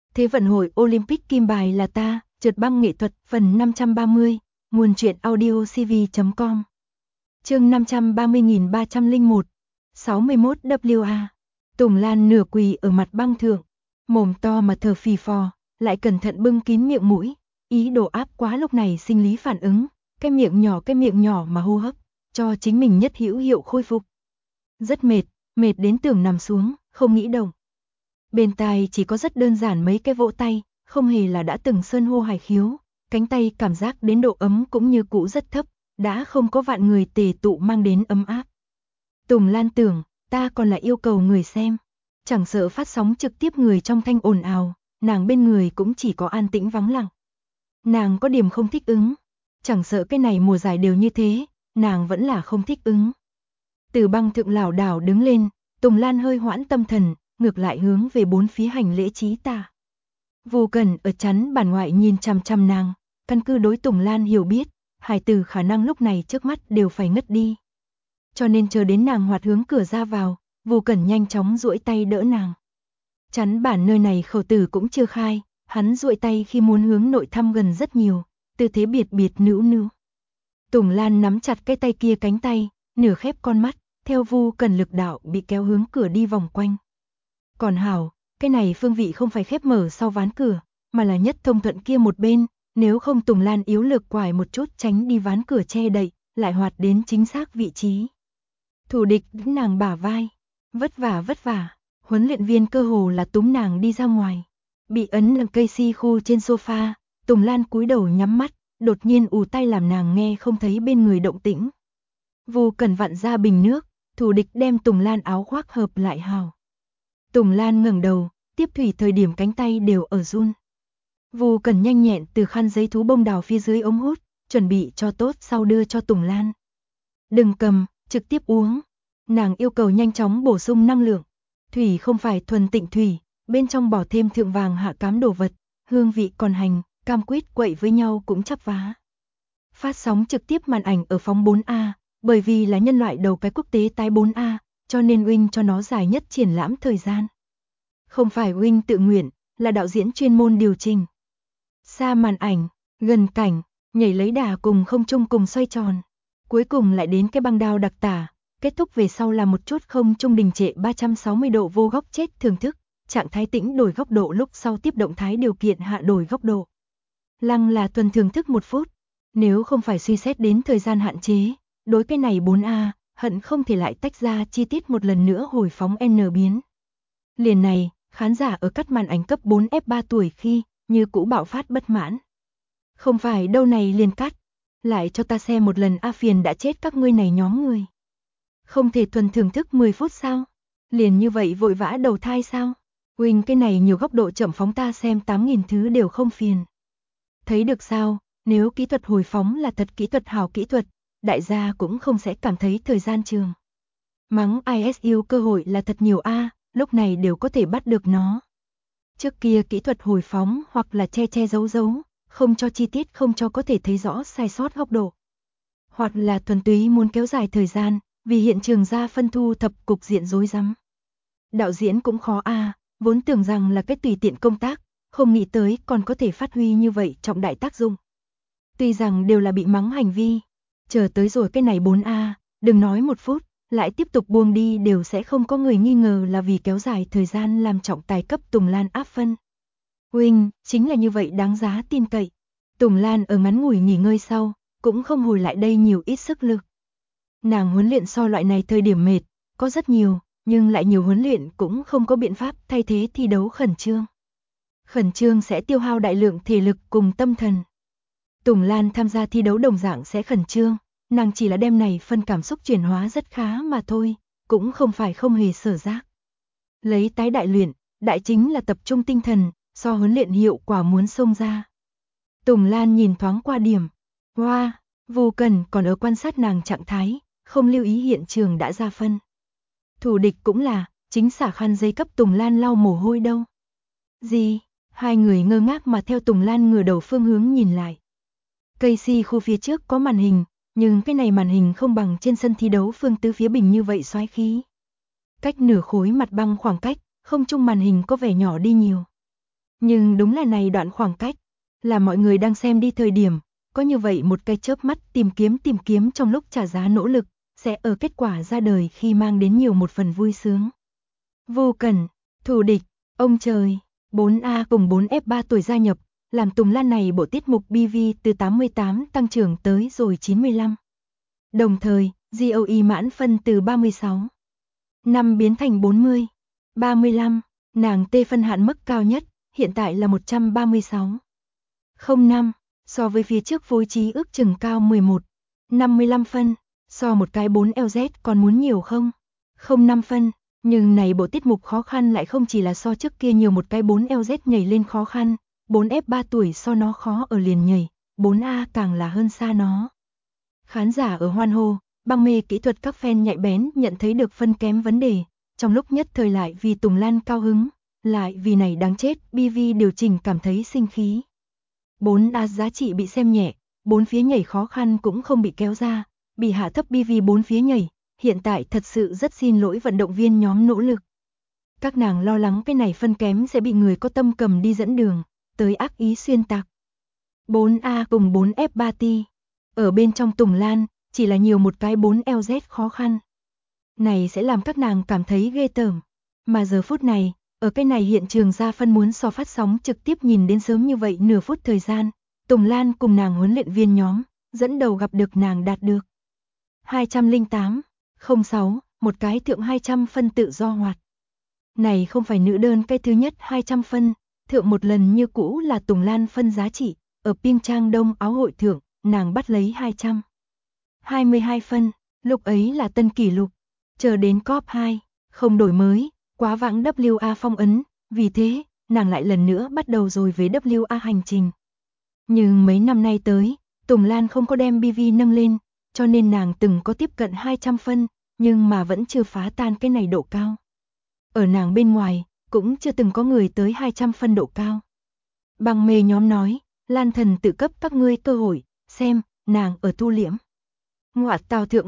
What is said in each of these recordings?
Thế vận hội Olympic kim bài là ta, trượt băng nghệ thuật phần 530, nguồn truyện audiocv.com. Chương 530.301, 61 WA. Tùng Lan nửa quỳ ở mặt băng thượng, mồm to mà thở phì phò, lại cẩn thận bưng kín miệng mũi, ý đồ áp quá lúc này sinh lý phản ứng, cái miệng nhỏ mà hô hấp, cho chính mình nhất hữu hiệu khôi phục. Rất mệt đến tưởng nằm xuống, không nghĩ động. Bên tai chỉ có rất đơn giản mấy cái vỗ tay, không hề là đã từng sơn hô hải khiếu, cánh tay cảm giác đến độ ấm cũng như cũ rất thấp, đã không có vạn người tề tụ mang đến ấm áp. Tùng Lan tưởng, ta còn là yêu cầu người xem, chẳng sợ phát sóng trực tiếp người trong thanh ồn ào, nàng bên người cũng chỉ có an tĩnh vắng lặng. Nàng có điểm không thích ứng, chẳng sợ cái này mùa giải đều như thế, nàng vẫn là không thích ứng. Từ băng thượng lảo đảo đứng lên, Tùng Lan hơi hoãn tâm thần, ngược lại hướng về bốn phía hành lễ trí tả. Vô Cần ở chắn bàn ngoại nhìn chằm chằm nàng, căn cứ đối Tùng Lan hiểu biết, hải tử khả năng lúc này trước mắt đều phải ngất đi. Cho nên chờ đến nàng hoạt hướng cửa ra vào, Vô Cần nhanh chóng duỗi tay đỡ nàng. Chắn bản nơi này khẩu tử cũng chưa khai, hắn duỗi tay khi muốn hướng nội thăm gần rất nhiều, tư thế biệt nữu. Tùng Lan nắm chặt cái tay kia cánh tay, nửa khép con mắt, theo Vô Cần lực đạo bị kéo hướng cửa đi vòng quanh. Còn hảo, cái này phương vị không phải khép mở sau ván cửa, mà là nhất thông thuận kia một bên, nếu không Tùng Lan yếu lược quải một chút tránh đi ván cửa che đậy, lại hoạt đến chính xác vị trí. Thủ địch đứng nàng bả vai, vất vả, huấn luyện viên cơ hồ là túm nàng đi ra ngoài. Bị ấn làm cây si khu trên sofa, Tùng Lan cúi đầu nhắm mắt, đột nhiên ù tai làm nàng nghe không thấy bên người động tĩnh. Vô Cần vặn ra bình nước, thủ địch đem Tùng Lan áo khoác hợp lại hào. Tùng Lan ngẩng đầu, tiếp thủy thời điểm cánh tay đều ở run. Vô Cần nhanh nhẹn từ khăn giấy thú bông đào phía dưới ống hút, chuẩn bị cho tốt sau đưa cho Tùng Lan. Đừng cầm, trực tiếp uống. Nàng yêu cầu nhanh chóng bổ sung năng lượng. Thủy không phải thuần tịnh thủy, bên trong bỏ thêm thượng vàng hạ cám đồ vật, hương vị còn hành, cam quýt quậy với nhau cũng chắp vá. Phát sóng trực tiếp màn ảnh ở phóng 4A, bởi vì là nhân loại đầu cái quốc tế tái 4A, cho nên Wing cho nó dài nhất triển lãm thời gian. Không phải Wing tự nguyện, là đạo diễn chuyên môn điều chỉnh. Xa màn ảnh, gần cảnh, nhảy lấy đà cùng không trung cùng xoay tròn. Cuối cùng lại đến cái băng đao đặc tả, kết thúc về sau là một chút không trung đình trệ 360 độ vô góc chết thưởng thức, trạng thái tĩnh đổi góc độ lúc sau tiếp động thái điều kiện hạ đổi góc độ. Lăng là tuần thưởng thức 1 phút, nếu không phải suy xét đến thời gian hạn chế, đối cái này 4A, hận không thể lại tách ra chi tiết một lần nữa hồi phóng N biến. Liền này, khán giả ở cắt màn ảnh cấp 4 F3 tuổi khi, như cũ bạo phát bất mãn. Không phải đâu này liền cắt, lại cho ta xem một lần A phiền đã chết các ngươi này nhóm người. Không thể thuần thưởng thức 10 phút sao? Liền như vậy vội vã đầu thai sao? Huỳnh cái này nhiều góc độ chậm phóng ta xem 8.000 thứ đều không phiền. Thấy được sao, nếu kỹ thuật hồi phóng là thật kỹ thuật hảo kỹ thuật, đại gia cũng không sẽ cảm thấy thời gian trường. Mắng ISU cơ hội là thật nhiều A, lúc này đều có thể bắt được nó. Trước kia kỹ thuật hồi phóng hoặc là che giấu, không cho chi tiết không cho có thể thấy rõ sai sót góc độ. Hoặc là thuần túy muốn kéo dài thời gian, vì hiện trường ra phân thu thập cục diện rối rắm. Đạo diễn cũng khó A, vốn tưởng rằng là cái tùy tiện công tác, không nghĩ tới còn có thể phát huy như vậy trọng đại tác dụng. Tuy rằng đều là bị mắng hành vi, chờ tới rồi cái này 4A, đừng nói 1 phút, lại tiếp tục buông đi đều sẽ không có người nghi ngờ là vì kéo dài thời gian làm trọng tài cấp Tùng Lan áp phân. Huynh, chính là như vậy đáng giá tin cậy. Tùng Lan ở ngắn ngủi nghỉ ngơi sau, cũng không hồi lại đây nhiều ít sức lực. Nàng huấn luyện so loại này thời điểm mệt, có rất nhiều, nhưng lại nhiều huấn luyện cũng không có biện pháp thay thế thi đấu khẩn trương. Khẩn trương sẽ tiêu hao đại lượng thể lực cùng tâm thần. Tùng Lan tham gia thi đấu đồng dạng sẽ khẩn trương, nàng chỉ là đem này phân cảm xúc chuyển hóa rất khá mà thôi, cũng không phải không hề sở giác. Lấy tái đại luyện, đại chính là tập trung tinh thần, so huấn luyện hiệu quả muốn xông ra. Tùng Lan nhìn thoáng qua điểm, wow, Vô Cần còn ở quan sát nàng trạng thái, không lưu ý hiện trường đã ra phân. Thủ địch cũng là, chính xả khăn giấy cấp Tùng Lan lau mồ hôi đâu. Gì? Hai người ngơ ngác mà theo Tùng Lan ngửa đầu phương hướng nhìn lại. Cây si khu phía trước có màn hình, nhưng cái này màn hình không bằng trên sân thi đấu phương tứ phía bình như vậy xoáy khí. Cách nửa khối mặt băng khoảng cách, không trung màn hình có vẻ nhỏ đi nhiều. Nhưng đúng là này đoạn khoảng cách, là mọi người đang xem đi thời điểm, có như vậy một cái chớp mắt tìm kiếm trong lúc trả giá nỗ lực, sẽ ở kết quả ra đời khi mang đến nhiều một phần vui sướng. Vô Cẩn, thù địch, ông trời, 4A cùng 4F3 tuổi gia nhập, làm Tùng Lan này bộ tiết mục BV từ 88 tăng trưởng tới rồi 95. Đồng thời, GOE mãn phân từ 36 năm biến thành 40, 35, nàng T phân hạn mức cao nhất, hiện tại là 136. 05, so với phía trước phối trí ước chừng cao 11, 55 phân, so một cái 4LZ còn muốn nhiều không? 05 phân, nhưng này bộ tiết mục khó khăn lại không chỉ là so trước kia nhiều một cái 4LZ nhảy lên khó khăn, 4F3 tuổi so nó khó ở liền nhảy, 4A càng là hơn xa nó. Khán giả ở hoan hô, băng mê kỹ thuật các fan nhạy bén nhận thấy được phân kém vấn đề, trong lúc nhất thời lại vì Tùng Lan cao hứng, lại vì này đáng chết, BV điều chỉnh cảm thấy sinh khí. 4A giá trị bị xem nhẹ, 4 phía nhảy khó khăn cũng không bị kéo ra, bị hạ thấp BV 4 phía nhảy, hiện tại thật sự rất xin lỗi vận động viên nhóm nỗ lực. Các nàng lo lắng cái này phân kém sẽ bị người có tâm cầm đi dẫn đường, tới ác ý xuyên tạc. 4A cùng 4F3 ti, ở bên trong Tùng Lan, chỉ là nhiều một cái 4LZ khó khăn. Này sẽ làm các nàng cảm thấy ghê tởm, mà giờ phút này, ở cái này hiện trường ra phân muốn so phát sóng trực tiếp nhìn đến sớm như vậy nửa phút thời gian, Tùng Lan cùng nàng huấn luyện viên nhóm, dẫn đầu gặp được nàng đạt được 208, 06, một cái thượng 200 phân tự do hoạt. Này không phải nữ đơn cái thứ nhất 200 phân, thượng một lần như cũ là Tùng Lan phân giá trị, ở Piêng Trang Đông áo hội thượng, nàng bắt lấy 222 phân, lúc ấy là tân kỷ lục, chờ đến COP 2, không đổi mới, quá vãng WA phong ấn, vì thế, nàng lại lần nữa bắt đầu rồi với WA hành trình. Nhưng mấy năm nay tới, Tùng Lan không có đem BV nâng lên, cho nên nàng từng có tiếp cận 200 phân, nhưng mà vẫn chưa phá tan cái này độ cao. Ở nàng bên ngoài, cũng chưa từng có người tới 200 phân độ cao. Băng mê nhóm nói, Lan thần tự cấp các ngươi cơ hội, xem, nàng ở tu liễm. Ngoại tào thượng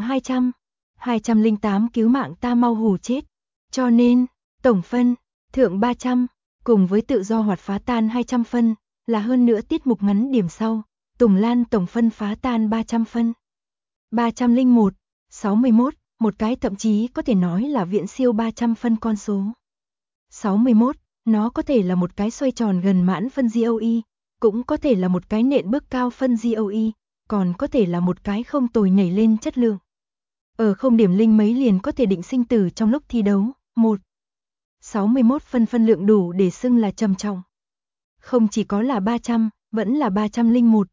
208 cứu mạng ta mau hù chết. Cho nên, tổng phân, thượng 300, cùng với tự do hoạt phá tan 200 phân, là hơn nữa tiết mục ngắn điểm sau, Tùng Lan tổng phân phá tan 300 phân. 301, 61, một cái thậm chí có thể nói là viễn siêu 300 phân con số. 61, nó có thể là một cái xoay tròn gần mãn phân GOE, cũng có thể là một cái nện bước cao phân GOE, còn có thể là một cái không tồi nhảy lên chất lượng. Ở không điểm linh mấy liền có thể định sinh tử trong lúc thi đấu. 1. 61 phân lượng đủ để xưng là trầm trọng. Không chỉ có là 300, vẫn là 301.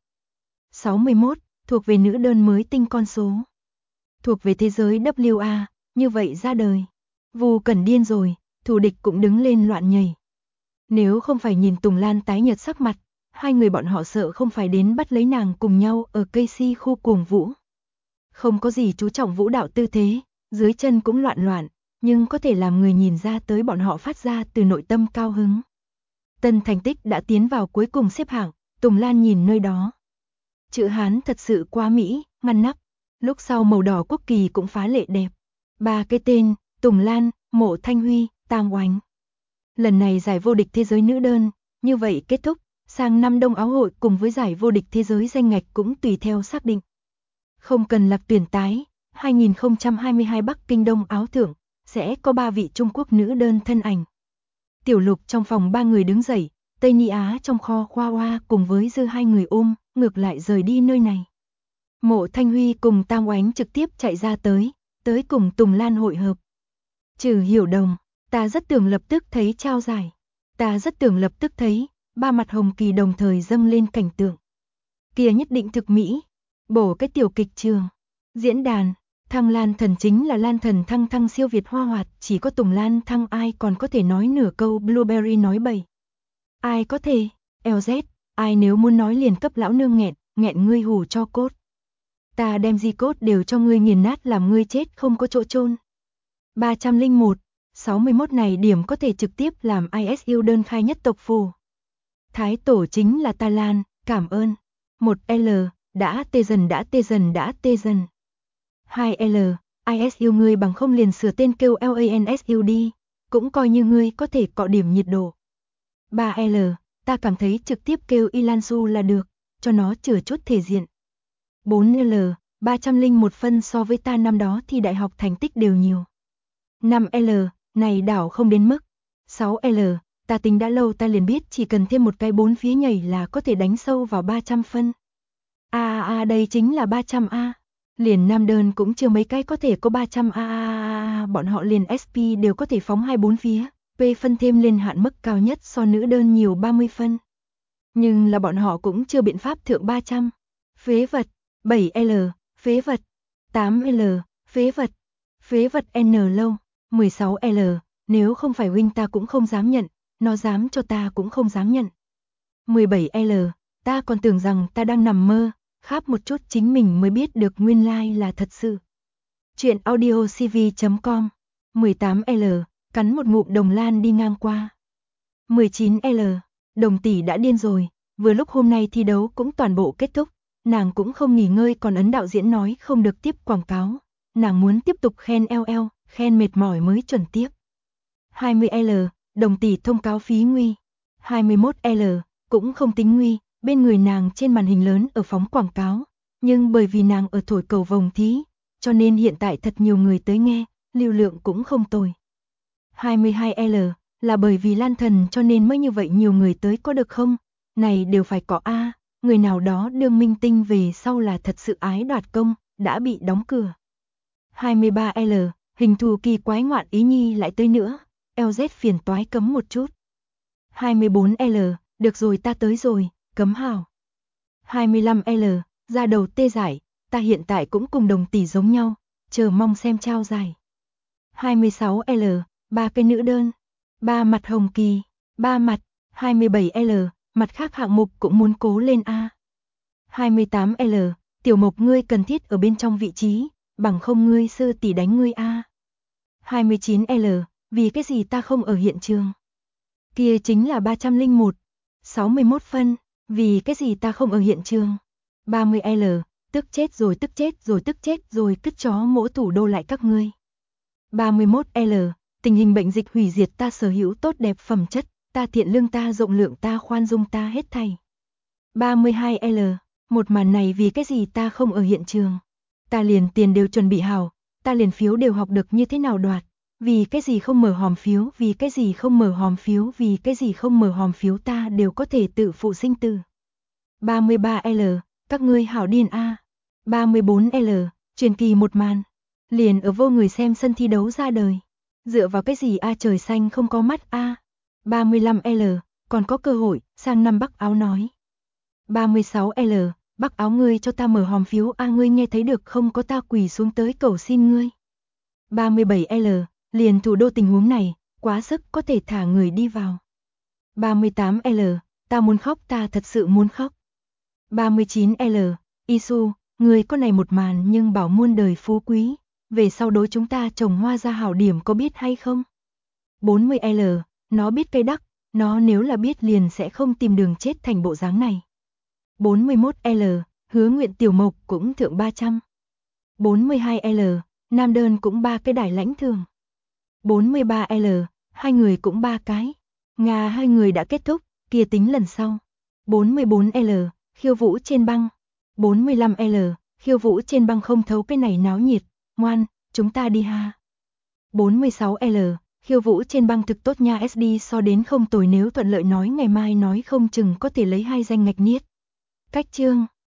61, thuộc về nữ đơn mới tinh con số. Thuộc về thế giới WA, như vậy ra đời. Vu Cẩn điên rồi, thù địch cũng đứng lên loạn nhảy. Nếu không phải nhìn Tùng Lan tái nhợt sắc mặt, hai người bọn họ sợ không phải đến bắt lấy nàng cùng nhau ở cây si khu cuồng vũ. Không có gì chú trọng vũ đạo tư thế, dưới chân cũng loạn, nhưng có thể làm người nhìn ra tới bọn họ phát ra từ nội tâm cao hứng. Tân thành tích đã tiến vào cuối cùng xếp hạng, Tùng Lan nhìn nơi đó. Chữ Hán thật sự quá mỹ, ngăn nắp, lúc sau màu đỏ quốc kỳ cũng phá lệ đẹp. Ba cái tên, Tùng Lan, Mộ Thanh Huy, Tam Oánh. Lần này giải vô địch thế giới nữ đơn, như vậy kết thúc, sang năm Đông Áo hội cùng với giải vô địch thế giới danh ngạch cũng tùy theo xác định. Không cần lạc tuyển tái, 2022 Bắc Kinh Đông Áo thượng, sẽ có 3 vị Trung Quốc nữ đơn thân ảnh. Tiểu Lục trong phòng 3 người đứng dậy, Tây Ni Á trong kho Khoa Hoa cùng với Dư 2 người ôm, ngược lại rời đi nơi này. Mộ Thanh Huy cùng Tam Oánh trực tiếp chạy ra tới cùng Tùng Lan hội hợp. Trừ Hiểu Đồng, ta rất tưởng lập tức thấy trao giải. Ta rất tưởng lập tức thấy, ba mặt hồng kỳ đồng thời dâng lên cảnh tượng. Kia nhất định thực mỹ, bổ cái tiểu kịch trường. Diễn đàn, Thăng Lan thần chính là Lan thần thăng siêu việt hoa hoạt, chỉ có Tùng Lan thăng ai còn có thể nói nửa câu Blueberry nói bậy. Ai có thể, LZ, ai nếu muốn nói liền cấp lão nương nghẹn ngươi hù cho cốt. Ta đem di cốt đều cho ngươi nghiền nát làm ngươi chết không có chỗ chôn. 301, 61 này điểm có thể trực tiếp làm ISU đơn khai nhất tộc phù. Thái tổ chính là Ta Lan, cảm ơn. 1L, đã tê dần. 2L, ISU ngươi bằng không liền sửa tên kêu LANSU đi, cũng coi như ngươi có thể cọ điểm nhiệt độ. 3L, ta cảm thấy trực tiếp kêu Ilansu là được, cho nó chừa chút thể diện. 4L, 301 phân so với ta năm đó thì đại học thành tích đều nhiều. 5L, này đảo không đến mức. 6L, ta tính đã lâu ta liền biết chỉ cần thêm một cái 4 phía nhảy là có thể đánh sâu vào 300 phân. Đây chính là 300A. Liền nam đơn cũng chưa mấy cái có thể có 300A, bọn họ liền SP đều có thể phóng 24 phía, P phân thêm lên hạn mức cao nhất so nữ đơn nhiều 30 phân. Nhưng là bọn họ cũng chưa biện pháp thượng 300. Phế vật. 7L, phế vật. 8L, phế vật. Phế vật N lâu. 16L, nếu không phải huynh ta cũng không dám nhận, nó dám cho ta cũng không dám nhận. 17L, ta còn tưởng rằng ta đang nằm mơ, kháp một chút chính mình mới biết được nguyên lai là thật sự. Chuyện audiocv.com. 18L, cắn một ngụm đồng lan đi ngang qua. 19L, Đồng tỷ đã điên rồi, vừa lúc hôm nay thi đấu cũng toàn bộ kết thúc, nàng cũng không nghỉ ngơi còn ấn đạo diễn nói không được tiếp quảng cáo, nàng muốn tiếp tục khen LL, khen mệt mỏi mới chuẩn tiếp. 20L, Đồng tỷ thông cáo phí nguy. 21L, cũng không tính nguy, bên người nàng trên màn hình lớn ở phóng quảng cáo, nhưng bởi vì nàng ở thổi cầu vồng thí, cho nên hiện tại thật nhiều người tới nghe, lưu lượng cũng không tồi. 22L, là bởi vì Lan Thần cho nên mới như vậy nhiều người tới có được không? Này đều phải có A, người nào đó đương minh tinh về sau là thật sự ái đoạt công, đã bị đóng cửa. 23L, hình thù kỳ quái ngoạn ý nhi lại tới nữa, LZ phiền toái cấm một chút. 24L, được rồi ta tới rồi, cấm hào. 25L, ra đầu tê giải, ta hiện tại cũng cùng Đồng tỷ giống nhau, chờ mong xem trao giải. 26L, 3 cái nữ đơn, 3 mặt hồng kỳ, 3 mặt. 27L, mặt khác hạng mục cũng muốn cố lên A. 28L, Tiểu Mộc ngươi cần thiết ở bên trong vị trí, bằng không ngươi sư tỷ đánh ngươi A. 29L, vì cái gì ta không ở hiện trường? Kia chính là 301. 61 phân, vì cái gì ta không ở hiện trường? 30L, tức chết rồi tức chết rồi tức chết rồi cứt chó mỗ thủ đô lại các ngươi. 31L, tình hình bệnh dịch hủy diệt ta sở hữu tốt đẹp phẩm chất, ta thiện lương ta rộng lượng ta khoan dung ta hết thảy. 32L, một màn này vì cái gì ta không ở hiện trường? Ta liền tiền đều chuẩn bị hảo, ta liền phiếu đều học được như thế nào đoạt, vì cái gì không mở hòm phiếu, vì cái gì không mở hòm phiếu, vì cái gì không mở hòm phiếu ta đều có thể tự phụ sinh tử. 33L, các ngươi hảo điên A. 34L, truyền kỳ một màn, liền ở vô người xem sân thi đấu ra đời. Dựa vào cái gì A trời xanh không có mắt A. 35L, còn có cơ hội, sang năm Bắc Áo nói. 36L, Bắc Áo ngươi cho ta mở hòm phiếu A ngươi nghe thấy được không có ta quỳ xuống tới cầu xin ngươi. 37L, liền thủ đô tình huống này, quá sức có thể thả người đi vào. 38L, ta muốn khóc ta thật sự muốn khóc. 39L, Isu, người có này một màn nhưng bảo muôn đời phú quý, về sau đối chúng ta trồng hoa ra hảo điểm có biết hay không? 40L, nó biết cây đắc, nó nếu là biết liền sẽ không tìm đường chết thành bộ dáng này. 41L, hứa nguyện Tiểu Mộc cũng thượng 300. 42L, nam đơn cũng 3 cái đài lãnh thường. 43L, hai người cũng 3 cái. Nga hai người đã kết thúc, kia tính lần sau. 44L, khiêu vũ trên băng. 45L, khiêu vũ trên băng không thấu cái này náo nhiệt, ngoan, chúng ta đi ha. 46L, khiêu vũ trên băng thực tốt nha SD so đến không tồi nếu thuận lợi nói ngày mai nói không chừng có thể lấy 2 danh ngạch niết. Cách chương